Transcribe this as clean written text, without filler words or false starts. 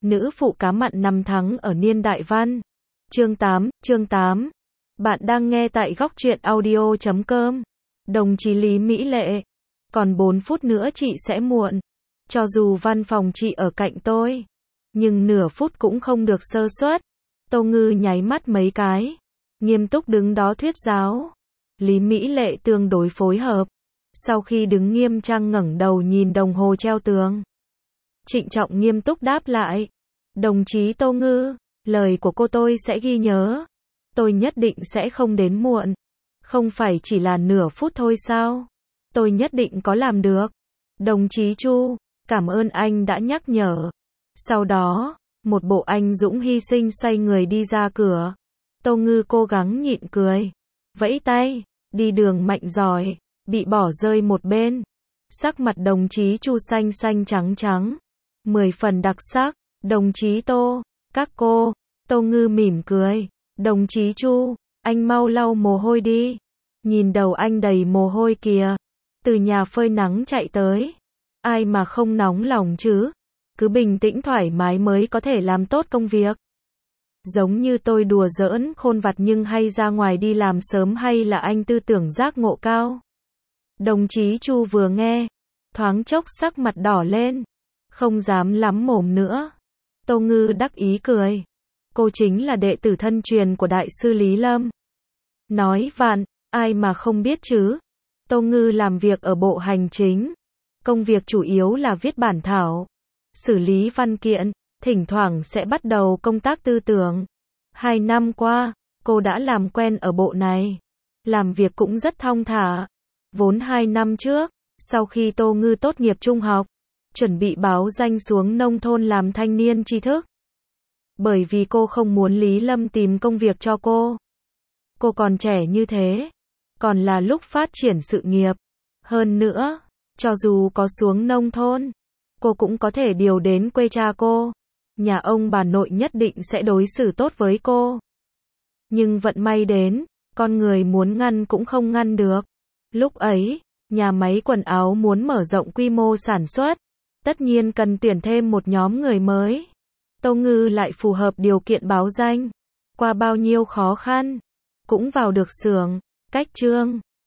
Nữ phụ cá mặn năm tháng ở niên đại văn. Chương 8. Bạn đang nghe tại góc truyện audio.com. Đồng chí Lý Mỹ Lệ. Còn 4 phút nữa chị sẽ muộn. Cho dù văn phòng chị ở cạnh tôi, nhưng nửa phút cũng không được sơ suất. Tô Ngư nháy mắt mấy cái, nghiêm túc đứng đó thuyết giáo. Lý Mỹ Lệ tương đối phối hợp. Sau khi đứng nghiêm trang ngẩng đầu nhìn đồng hồ treo tường, trịnh trọng nghiêm túc đáp lại. Đồng chí Tô Ngư, lời của cô tôi sẽ ghi nhớ. Tôi nhất định sẽ không đến muộn. Không phải chỉ là nửa phút thôi sao? Tôi nhất định có làm được. Đồng chí Chu, cảm ơn anh đã nhắc nhở. Sau đó, một bộ anh dũng hy sinh xoay người đi ra cửa. Tô Ngư cố gắng nhịn cười, vẫy tay, đi đường mạnh giỏi, bị bỏ rơi một bên. Sắc mặt đồng chí Chu xanh xanh trắng trắng, 10 phần đặc sắc. Đồng chí Tô, các cô. Tô Ngư mỉm cười. Đồng chí Chu, anh mau lau mồ hôi đi. Nhìn đầu anh đầy mồ hôi kìa. Từ nhà phơi nắng chạy tới. Ai mà không nóng lòng chứ? Cứ bình tĩnh thoải mái mới có thể làm tốt công việc. Giống như tôi đùa giỡn khôn vặt nhưng hay ra ngoài đi làm sớm, hay là anh tư tưởng giác ngộ cao? Đồng chí Chu vừa nghe, thoáng chốc sắc mặt đỏ lên, không dám lắm mồm nữa. Tô Ngư đắc ý cười. Cô chính là đệ tử thân truyền của đại sư Lý Lâm. Nói vạn, ai mà không biết chứ. Tô Ngư làm việc ở Bộ Hành Chính. Công việc chủ yếu là viết bản thảo, xử lý văn kiện, thỉnh thoảng sẽ bắt đầu công tác tư tưởng. 2 năm qua, cô đã làm quen ở bộ này. Làm việc cũng rất thong thả. Vốn 2 năm trước, sau khi Tô Ngư tốt nghiệp trung học, chuẩn bị báo danh xuống nông thôn làm thanh niên tri thức. Bởi vì cô không muốn Lý Lâm tìm công việc cho cô. Cô còn trẻ như thế, còn là lúc phát triển sự nghiệp. Hơn nữa, cho dù có xuống nông thôn, cô cũng có thể điều đến quê cha cô. Nhà ông bà nội nhất định sẽ đối xử tốt với cô. Nhưng vận may đến, con người muốn ngăn cũng không ngăn được. Lúc ấy, nhà máy quần áo muốn mở rộng quy mô sản xuất, tất nhiên cần tuyển thêm một nhóm người mới. Tô Ngư lại phù hợp điều kiện báo danh. Qua bao nhiêu khó khăn, cũng vào được xưởng, cách chương.